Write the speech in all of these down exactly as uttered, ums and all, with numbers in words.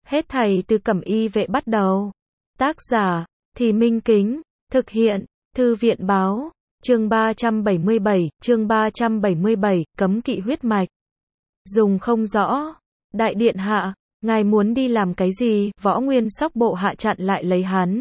Hết thảy từ Cẩm Y vệ bắt đầu. Tác giả, Thì Minh Kính, thực hiện, Thư viện báo, chương ba trăm bảy mươi bảy, chương ba trăm bảy mươi bảy, cấm kỵ huyết mạch. Dùng không rõ. Đại điện hạ, ngài muốn đi làm cái gì? Võ Nguyên Sóc bộ hạ chặn lại lấy hắn.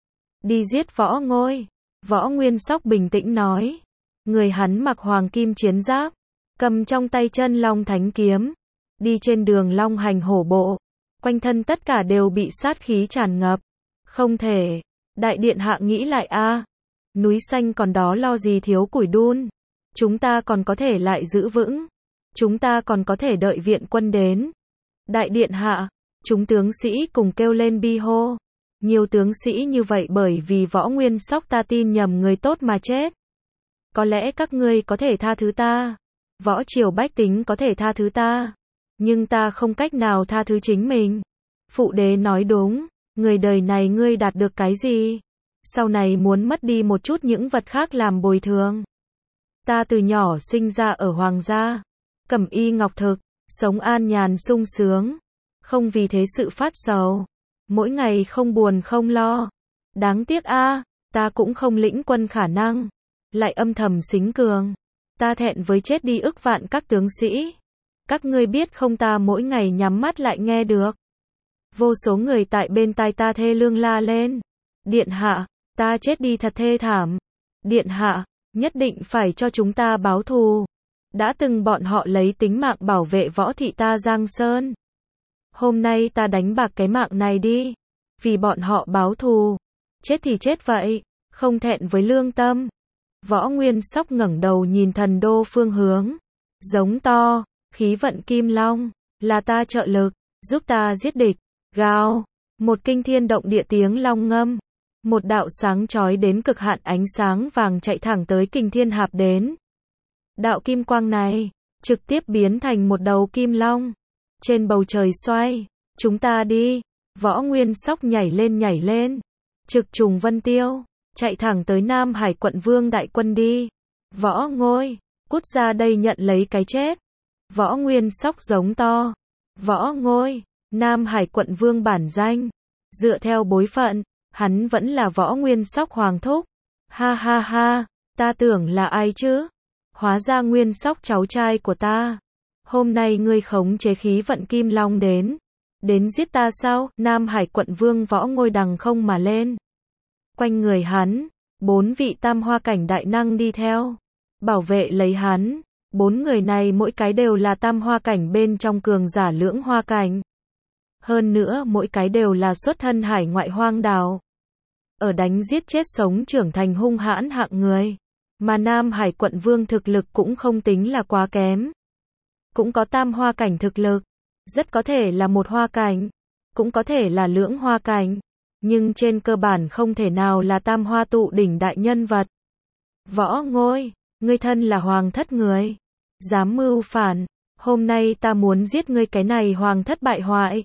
Đi giết Võ Ngôi. Võ Nguyên Sóc bình tĩnh nói. Người hắn mặc hoàng kim chiến giáp, cầm trong tay chân long thánh kiếm, đi trên đường long hành hổ bộ, quanh thân tất cả đều bị sát khí tràn ngập. Không thể. Đại điện hạ nghĩ lại a, núi xanh còn đó lo gì thiếu củi đun. Chúng ta còn có thể lại giữ vững. Chúng ta còn có thể đợi viện quân đến. Đại điện hạ, chúng tướng sĩ cùng kêu lên bi hô. Nhiều tướng sĩ như vậy bởi vì Võ Nguyên Sóc ta tin nhầm người tốt mà chết. Có lẽ các ngươi có thể tha thứ ta. Võ triều bách tính có thể tha thứ ta. Nhưng ta không cách nào tha thứ chính mình. Phụ đế nói đúng. Người đời này ngươi đạt được cái gì? Sau này muốn mất đi một chút những vật khác làm bồi thường. Ta từ nhỏ sinh ra ở hoàng gia. Cẩm y ngọc thực. Sống an nhàn sung sướng. Không vì thế sự phát sầu. Mỗi ngày không buồn không lo. Đáng tiếc a, ta cũng không lĩnh quân khả năng. Lại âm thầm xính cường. Ta thẹn với chết đi ức vạn các tướng sĩ. Các ngươi biết không, ta mỗi ngày nhắm mắt lại nghe được. Vô số người tại bên tai ta thê lương la lên. Điện hạ, ta chết đi thật thê thảm. Điện hạ, nhất định phải cho chúng ta báo thù. Đã từng bọn họ lấy tính mạng bảo vệ võ thị ta Giang Sơn. Hôm nay ta đánh bạc cái mạng này đi. Vì bọn họ báo thù. Chết thì chết vậy. Không thẹn với lương tâm. Võ Nguyên Sóc ngẩng đầu nhìn thần đô phương hướng. Giống to. Khí vận kim long. Là ta trợ lực. Giúp ta giết địch. Gào. Một kinh thiên động địa tiếng long ngâm. Một đạo sáng chói đến cực hạn ánh sáng vàng chạy thẳng tới Kình Thiên Hạp đến. Đạo kim quang này trực tiếp biến thành một đầu kim long. Trên bầu trời xoay. Chúng ta đi. Võ Nguyên Sóc nhảy lên nhảy lên. Trực trùng vân tiêu. Chạy thẳng tới Nam Hải quận vương đại quân đi. Võ Ngôi. Cút ra đây nhận lấy cái chết. Võ Nguyên Sóc giống to. Võ Ngôi. Nam Hải quận vương bản danh. Dựa theo bối phận, hắn vẫn là Võ Nguyên Sóc hoàng thúc. Ha ha ha. Ta tưởng là ai chứ? Hóa ra Nguyên Sóc cháu trai của ta. Hôm nay ngươi khống chế khí vận kim long đến. Đến giết ta sao? Nam Hải quận vương Võ Ngôi đằng không mà lên. Quanh người hắn, bốn vị tam hoa cảnh đại năng đi theo. Bảo vệ lấy hắn. Bốn người này mỗi cái đều là tam hoa cảnh bên trong cường giả lưỡng hoa cảnh. Hơn nữa mỗi cái đều là xuất thân hải ngoại hoang đảo. Ở đánh giết chết sống trưởng thành hung hãn hạng người. Mà Nam Hải quận vương thực lực cũng không tính là quá kém. Cũng có tam hoa cảnh thực lực. Rất có thể là một hoa cảnh. Cũng có thể là lưỡng hoa cảnh. Nhưng trên cơ bản không thể nào là tam hoa tụ đỉnh đại nhân vật. Võ Ngôi, ngươi thân là hoàng thất người. Dám mưu phản. Hôm nay ta muốn giết ngươi cái này hoàng thất bại hoại.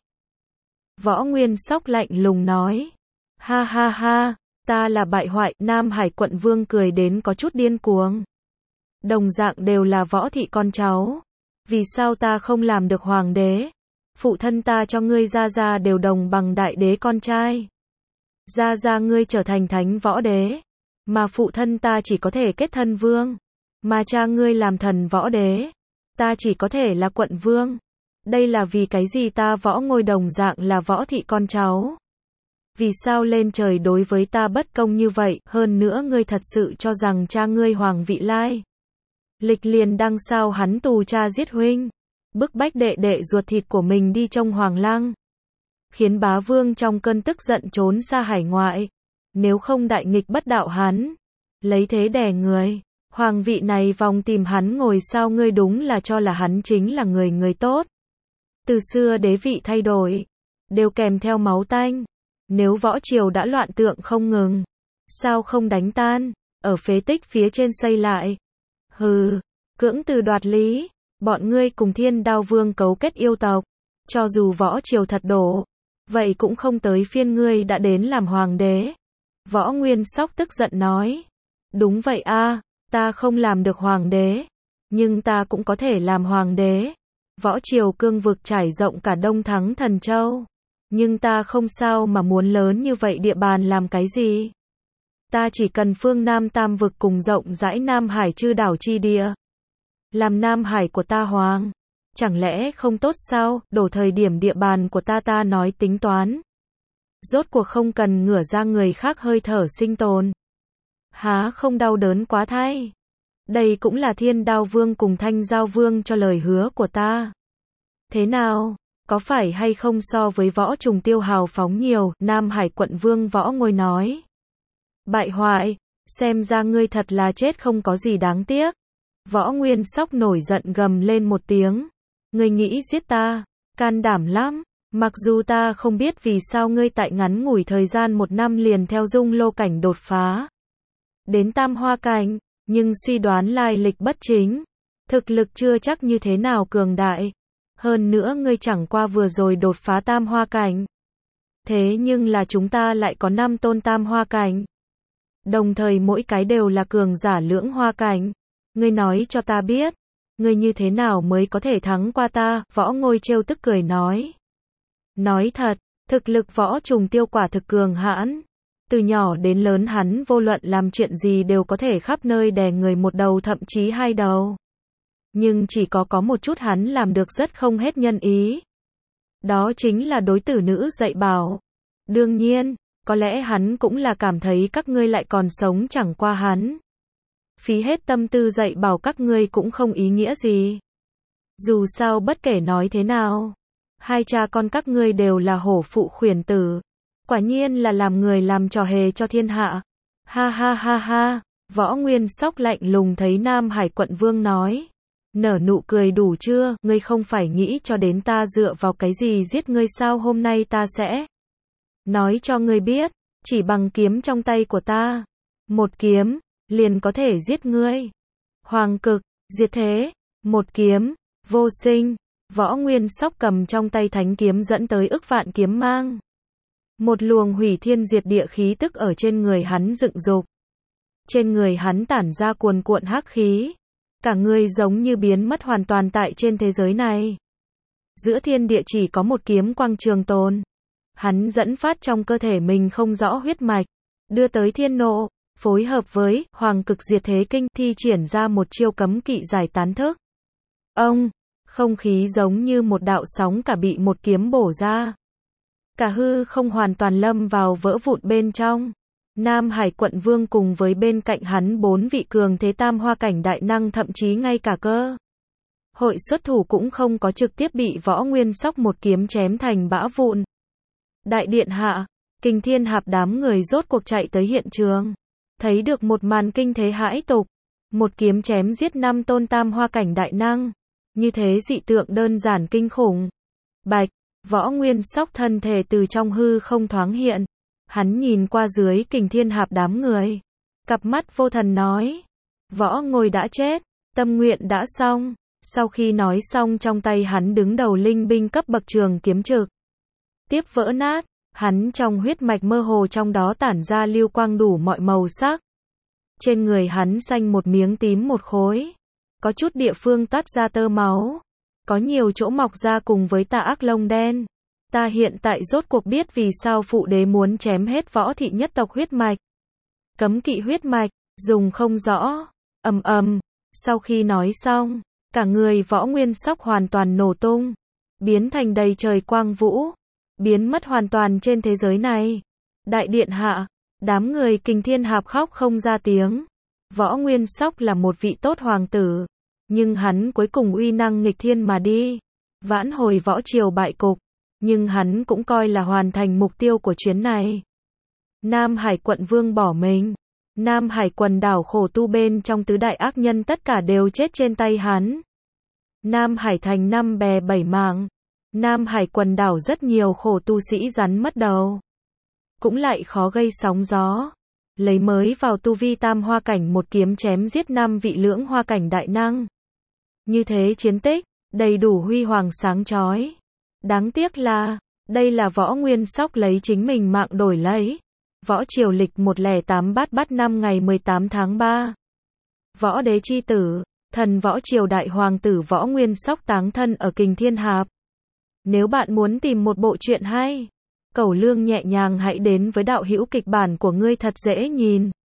Võ Nguyên Sóc lạnh lùng nói. Ha ha ha, ta là bại hoại. Nam Hải quận vương cười đến có chút điên cuồng. Đồng dạng đều là võ thị con cháu. Vì sao ta không làm được hoàng đế? Phụ thân ta cho ngươi gia gia đều đồng bằng đại đế con trai. Gia gia ngươi trở thành thánh võ đế. Mà phụ thân ta chỉ có thể kết thân vương. Mà cha ngươi làm thần võ đế. Ta chỉ có thể là quận vương. Đây là vì cái gì? Ta Võ Ngôi đồng dạng là võ thị con cháu. Vì sao lên trời đối với ta bất công như vậy? Hơn nữa ngươi thật sự cho rằng cha ngươi Hoàng Vị Lai Lịch liền đăng sao hắn tù cha giết huynh. Bức bách đệ đệ ruột thịt của mình đi trông hoàng lăng. Khiến bá vương trong cơn tức giận trốn xa hải ngoại. Nếu không đại nghịch bất đạo hắn. Lấy thế đè người. Hoàng vị này vòng tìm hắn ngồi sao? Ngươi đúng là cho là hắn chính là người người tốt. Từ xưa đế vị thay đổi. Đều kèm theo máu tanh. Nếu võ triều đã loạn tượng không ngừng. Sao không đánh tan? Ở phế tích phía trên xây lại. Hừ. Cưỡng từ đoạt lý. Bọn ngươi cùng Thiên Đao Vương cấu kết yêu tộc. Cho dù võ triều thật đổ. Vậy cũng không tới phiên ngươi đã đến làm hoàng đế. Võ Nguyên Sóc tức giận nói. Đúng vậy a, ta không làm được hoàng đế. Nhưng ta cũng có thể làm hoàng đế. Võ triều cương vực trải rộng cả Đông Thắng Thần Châu. Nhưng ta không sao mà muốn lớn như vậy địa bàn làm cái gì? Ta chỉ cần phương Nam Tam vực cùng rộng rãi Nam Hải chư đảo chi địa. Làm Nam Hải của ta hoàng. Chẳng lẽ không tốt sao, đổ thời điểm địa bàn của ta ta nói tính toán. Rốt cuộc không cần ngửa ra người khác hơi thở sinh tồn. Há không đau đớn quá thay. Đây cũng là Thiên Đao Vương cùng Thanh Giao Vương cho lời hứa của ta. Thế nào, có phải hay không so với Võ Trùng Tiêu hào phóng nhiều, Nam Hải quận Vương Võ Ngôi nói. Bại hoại, xem ra ngươi thật là chết không có gì đáng tiếc. Võ Nguyên Sóc nổi giận gầm lên một tiếng. Ngươi nghĩ giết ta, can đảm lắm. Mặc dù ta không biết vì sao ngươi tại ngắn ngủi thời gian một năm liền theo Dung Lô cảnh đột phá đến Tam Hoa cảnh, nhưng suy đoán lai lịch bất chính. Thực lực chưa chắc như thế nào cường đại. Hơn nữa ngươi chẳng qua vừa rồi đột phá Tam Hoa cảnh. Thế nhưng là chúng ta lại có năm tôn Tam Hoa cảnh. Đồng thời mỗi cái đều là cường giả lưỡng hoa cảnh. Ngươi nói cho ta biết, ngươi như thế nào mới có thể thắng qua ta? Võ Ngôi trêu tức cười nói. Nói thật, thực lực Võ Trùng Tiêu quả thực cường hãn. Từ nhỏ đến lớn hắn vô luận làm chuyện gì đều có thể khắp nơi đè người một đầu thậm chí hai đầu. Nhưng chỉ có có một chút hắn làm được rất không hết nhân ý. Đó chính là đối tử nữ dạy bảo. Đương nhiên, có lẽ hắn cũng là cảm thấy các ngươi lại còn sống chẳng qua hắn. Phí hết tâm tư dạy bảo các ngươi cũng không ý nghĩa gì. Dù sao bất kể nói thế nào, hai cha con các ngươi đều là hổ phụ khuyển tử. Quả nhiên là làm người làm trò hề cho thiên hạ. Ha ha ha ha, Võ Nguyên Sóc lạnh lùng thấy Nam Hải quận Vương nói. Nở nụ cười đủ chưa, ngươi không phải nghĩ cho đến ta dựa vào cái gì giết ngươi sao? Hôm nay ta sẽ nói cho ngươi biết, chỉ bằng kiếm trong tay của ta, một kiếm, liền có thể giết ngươi. Hoàng cực, diệt thế, một kiếm, vô sinh. Võ Nguyên Sóc cầm trong tay thánh kiếm dẫn tới ức vạn kiếm mang. Một luồng hủy thiên diệt địa khí tức ở trên người hắn dựng dục. Trên người hắn tản ra cuồn cuộn hắc khí. Cả người giống như biến mất hoàn toàn tại trên thế giới này. Giữa thiên địa chỉ có một kiếm quang trường tồn. Hắn dẫn phát trong cơ thể mình không rõ huyết mạch. Đưa tới thiên nộ, phối hợp với Hoàng cực diệt thế kinh thi triển ra một chiêu cấm kỵ giải tán thức. Ông, không khí giống như một đạo sóng cả bị một kiếm bổ ra. Cả hư không hoàn toàn lâm vào vỡ vụn bên trong. Nam Hải quận Vương cùng với bên cạnh hắn bốn vị cường thế Tam Hoa cảnh đại năng thậm chí ngay cả cơ hội xuất thủ cũng không có, trực tiếp bị Võ Nguyên Sóc một kiếm chém thành bã vụn. Đại điện hạ, Kình Thiên Hạp đám người rốt cuộc chạy tới hiện trường. Thấy được một màn kinh thế hãi tục. Một kiếm chém giết năm tôn Tam Hoa cảnh đại năng. Như thế dị tượng đơn giản kinh khủng. Bạch, Võ Nguyên Sóc thân thể từ trong hư không thoáng hiện. Hắn nhìn qua dưới Kình Thiên Hạp đám người. Cặp mắt vô thần nói. Võ Ngôi đã chết, tâm nguyện đã xong. Sau khi nói xong trong tay hắn đứng đầu linh binh cấp bậc trường kiếm trực tiếp vỡ nát. Hắn trong huyết mạch mơ hồ trong đó tản ra lưu quang đủ mọi màu sắc. Trên người hắn xanh một miếng tím một khối. Có chút địa phương toát ra tơ máu. Có nhiều chỗ mọc ra cùng với tà ác lông đen. Ta hiện tại rốt cuộc biết vì sao phụ đế muốn chém hết võ thị nhất tộc huyết mạch. Cấm kỵ huyết mạch, dùng không rõ. Ầm ầm, sau khi nói xong, cả người Võ Nguyên Sóc hoàn toàn nổ tung, biến thành đầy trời quang vũ, biến mất hoàn toàn trên thế giới này. Đại điện hạ, đám người Kình Thiên Hạp khóc không ra tiếng. Võ Nguyên Sóc là một vị tốt hoàng tử, nhưng hắn cuối cùng uy năng nghịch thiên mà đi, vãn hồi võ triều bại cục. Nhưng hắn cũng coi là hoàn thành mục tiêu của chuyến này. Nam Hải quận Vương bỏ mình. Nam Hải quần đảo khổ tu bên trong tứ đại ác nhân tất cả đều chết trên tay hắn. Nam Hải thành năm bè bảy mảng. Nam Hải quần đảo rất nhiều khổ tu sĩ rắn mất đầu. Cũng lại khó gây sóng gió. Lấy mới vào tu vi Tam Hoa cảnh một kiếm chém giết năm vị lưỡng hoa cảnh đại năng. Như thế chiến tích, đầy đủ huy hoàng sáng chói. Đáng tiếc là, đây là Võ Nguyên Sóc lấy chính mình mạng đổi lấy. Võ triều lịch một không tám bát bát năm ngày mười tám tháng ba. Võ đế chi tử, thần võ triều đại hoàng tử Võ Nguyên Sóc táng thân ở Kình Thiên Hạp. Nếu bạn muốn tìm một bộ truyện hay Cẩu Lương nhẹ nhàng hãy đến với đạo hữu kịch bản của ngươi thật dễ nhìn.